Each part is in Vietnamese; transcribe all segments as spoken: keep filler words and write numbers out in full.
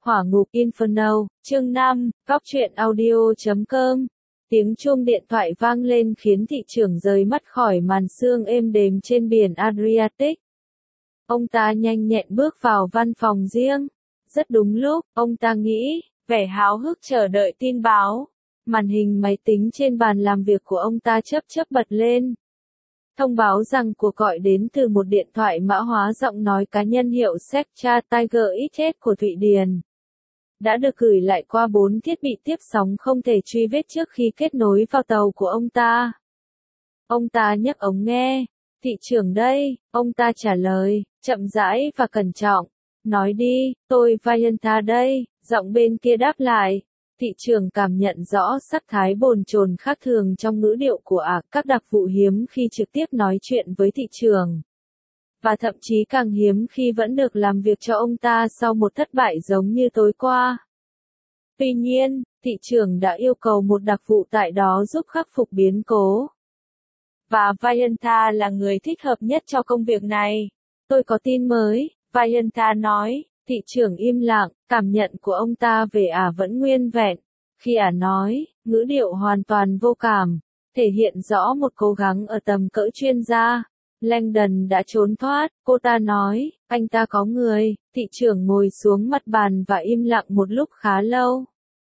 Hỏa ngục Inferno, chương năm, góc truyện audio chấm com. Tiếng chuông điện thoại vang lên khiến thị trưởng rời mắt khỏi màn sương êm đềm trên biển Adriatic. Ông ta nhanh nhẹn bước vào văn phòng riêng. Rất đúng lúc, ông ta nghĩ, vẻ háo hức chờ đợi tin báo. Màn hình máy tính trên bàn làm việc của ông ta chớp chớp bật lên. Thông báo rằng cuộc gọi đến từ một điện thoại mã hóa giọng nói cá nhân hiệu Sectra Tiger ích ét của Thụy Điển. Đã được gửi lại qua bốn thiết bị tiếp sóng không thể truy vết trước khi kết nối vào tàu của ông ta. Ông ta nhấc ống nghe. Thị trưởng đây, ông ta trả lời, chậm rãi và cẩn trọng. Nói đi, tôi Vayanta đây, giọng bên kia đáp lại. Thị trưởng cảm nhận rõ sắc thái bồn chồn khác thường trong ngữ điệu của ả, các đặc vụ hiếm khi trực tiếp nói chuyện với thị trưởng. Và thậm chí càng hiếm khi vẫn được làm việc cho ông ta sau một thất bại giống như tối qua. Tuy nhiên, thị trưởng đã yêu cầu một đặc vụ tại đó giúp khắc phục biến cố. Và Vayanta là người thích hợp nhất cho công việc này. Tôi có tin mới, Vayanta nói. Thị trưởng im lặng, cảm nhận của ông ta về ả vẫn nguyên vẹn. Khi ả nói, ngữ điệu hoàn toàn vô cảm, thể hiện rõ một cố gắng ở tầm cỡ chuyên gia. Langdon đã trốn thoát, cô ta nói, anh ta có người. Thị trưởng ngồi xuống mặt bàn và im lặng một lúc khá lâu.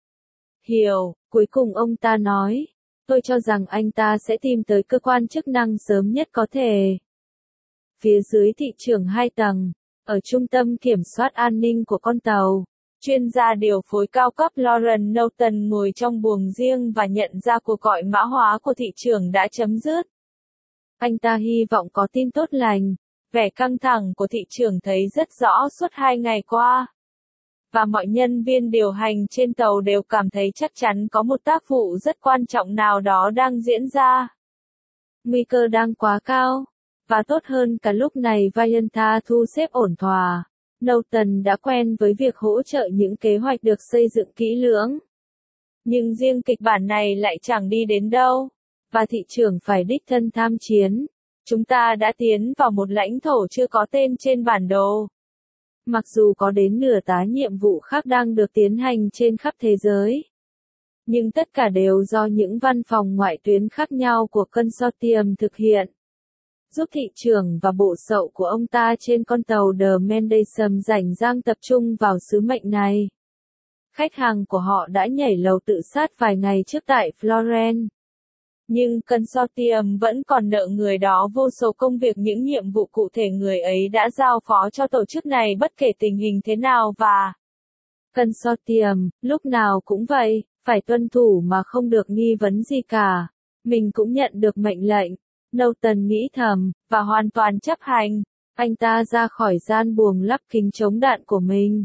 Hiểu, cuối cùng ông ta nói, tôi cho rằng anh ta sẽ tìm tới cơ quan chức năng sớm nhất có thể. Phía dưới thị trưởng hai tầng, ở trung tâm kiểm soát an ninh của con tàu, chuyên gia điều phối cao cấp Lauren Norton ngồi trong buồng riêng và nhận ra cuộc gọi mã hóa của thị trưởng đã chấm dứt. Anh ta hy vọng có tin tốt lành. Vẻ căng thẳng của thị trưởng thấy rất rõ suốt hai ngày qua. Và mọi nhân viên điều hành trên tàu đều cảm thấy chắc chắn có một tác vụ rất quan trọng nào đó đang diễn ra. Nguy cơ đang quá cao. Và tốt hơn cả lúc này Vayanta thu xếp ổn thỏa. Norton đã quen với việc hỗ trợ những kế hoạch được xây dựng kỹ lưỡng. Nhưng riêng kịch bản này lại chẳng đi đến đâu. Và thị trưởng phải đích thân tham chiến. Chúng ta đã tiến vào một lãnh thổ chưa có tên trên bản đồ. Mặc dù có đến nửa tá nhiệm vụ khác đang được tiến hành trên khắp thế giới. Nhưng tất cả đều do những văn phòng ngoại tuyến khác nhau của consortium thực hiện. Giúp thị trưởng và bộ sậu của ông ta trên con tàu The Mendelssohn rảnh rang tập trung vào sứ mệnh này. Khách hàng của họ đã nhảy lầu tự sát vài ngày trước tại Florence. Nhưng consortium vẫn còn nợ người đó vô số công việc, những nhiệm vụ cụ thể người ấy đã giao phó cho tổ chức này bất kể tình hình thế nào, và consortium, lúc nào cũng vậy, phải tuân thủ mà không được nghi vấn gì cả. Mình cũng nhận được mệnh lệnh, Norton nghĩ thầm, và hoàn toàn chấp hành. Anh ta ra khỏi gian buồng lắp kính chống đạn của mình.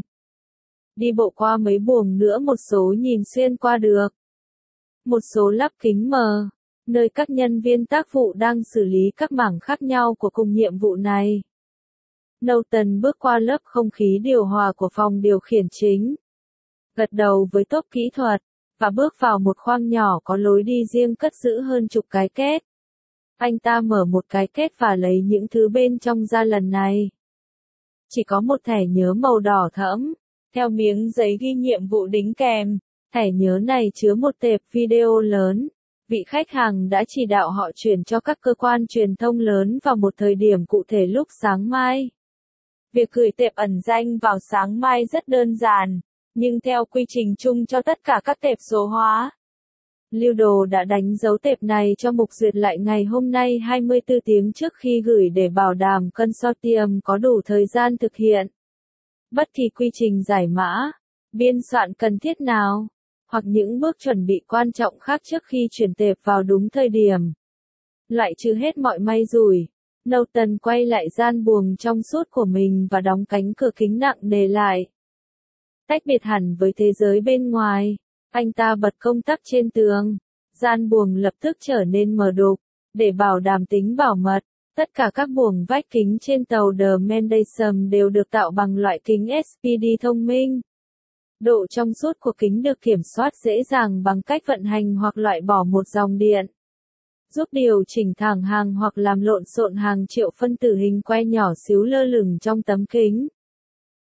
Đi bộ qua mấy buồng nữa, một số nhìn xuyên qua được. Một số lắp kính mờ, nơi các nhân viên tác vụ đang xử lý các mảng khác nhau của cùng nhiệm vụ này. Norton bước qua lớp không khí điều hòa của phòng điều khiển chính. Gật đầu với tốp kỹ thuật, và bước vào một khoang nhỏ có lối đi riêng cất giữ hơn chục cái két. Anh ta mở một cái két và lấy những thứ bên trong ra. Lần này chỉ có một thẻ nhớ màu đỏ thẫm, theo miếng giấy ghi nhiệm vụ đính kèm. Thẻ nhớ này chứa một tệp video lớn. Vị khách hàng đã chỉ đạo họ chuyển cho các cơ quan truyền thông lớn vào một thời điểm cụ thể lúc sáng mai. Việc gửi tệp ẩn danh vào sáng mai rất đơn giản, nhưng theo quy trình chung cho tất cả các tệp số hóa. Lưu đồ đã đánh dấu tệp này cho mục duyệt lại ngày hôm nay hai mươi tư tiếng trước khi gửi để bảo đảm consortium có đủ thời gian thực hiện bất kỳ quy trình giải mã, biên soạn cần thiết nào, hoặc những bước chuẩn bị quan trọng khác trước khi chuyển tệp vào đúng thời điểm. Loại trừ hết mọi may rủi, Norton quay lại gian buồng trong suốt của mình và đóng cánh cửa kính nặng nề lại. Tách biệt hẳn với thế giới bên ngoài, anh ta bật công tắc trên tường. Gian buồng lập tức trở nên mờ đục. Để bảo đảm tính bảo mật, tất cả các buồng vách kính trên tàu The Mendelssohn đều được tạo bằng loại kính ét pê đê thông minh. Độ trong suốt của kính được kiểm soát dễ dàng bằng cách vận hành hoặc loại bỏ một dòng điện. Giúp điều chỉnh thẳng hàng hoặc làm lộn xộn hàng triệu phân tử hình que nhỏ xíu lơ lửng trong tấm kính.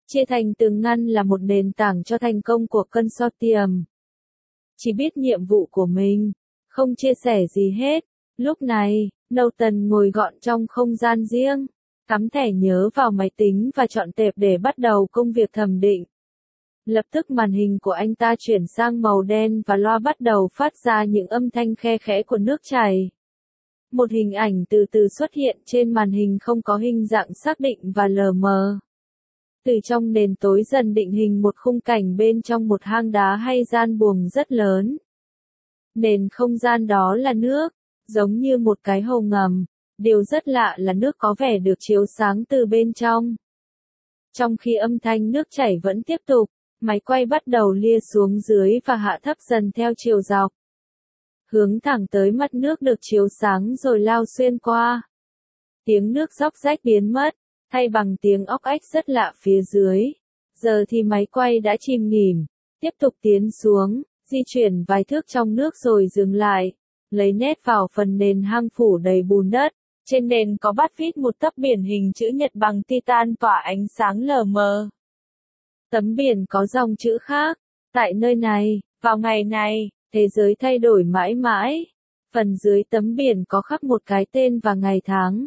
Chia thành từng ngăn là một nền tảng cho thành công của consortium. Chỉ biết nhiệm vụ của mình, không chia sẻ gì hết. Lúc này, Norton ngồi gọn trong không gian riêng, cắm thẻ nhớ vào máy tính và chọn tệp để bắt đầu công việc thẩm định. Lập tức màn hình của anh ta chuyển sang màu đen và loa bắt đầu phát ra những âm thanh khe khẽ của nước chảy. Một hình ảnh từ từ xuất hiện trên màn hình không có hình dạng xác định và lờ mờ. Từ trong nền tối dần định hình một khung cảnh bên trong một hang đá hay gian buồng rất lớn. Nền không gian đó là nước, giống như một cái hồ ngầm. Điều rất lạ là nước có vẻ được chiếu sáng từ bên trong. Trong khi âm thanh nước chảy vẫn tiếp tục, máy quay bắt đầu lia xuống dưới và hạ thấp dần theo chiều dọc. Hướng thẳng tới mặt nước được chiếu sáng rồi lao xuyên qua. Tiếng nước róc rách biến mất, thay bằng tiếng óc ếch rất lạ phía dưới. Giờ thì máy quay đã chìm nghỉm, tiếp tục tiến xuống, di chuyển vài thước trong nước rồi dừng lại, lấy nét vào phần nền hang phủ đầy bùn đất. Trên nền có bắt vít một tấm biển hình chữ nhật bằng titan tỏa ánh sáng lờ mờ. Tấm biển có dòng chữ khác. Tại nơi này, vào ngày này, thế giới thay đổi mãi mãi. Phần dưới tấm biển có khắc một cái tên và ngày tháng.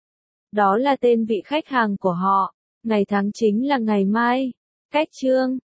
Đó là tên vị khách hàng của họ. Ngày tháng chính là ngày mai. Cách chương